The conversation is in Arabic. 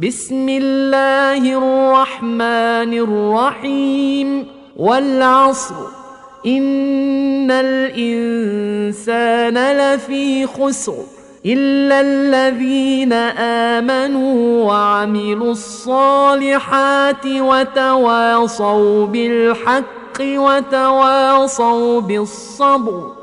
بسم الله الرحمن الرحيم والعصر إن الإنسان لفي خسر إلا الذين آمنوا وعملوا الصالحات وتواصوا بالحق وتواصوا بالصبر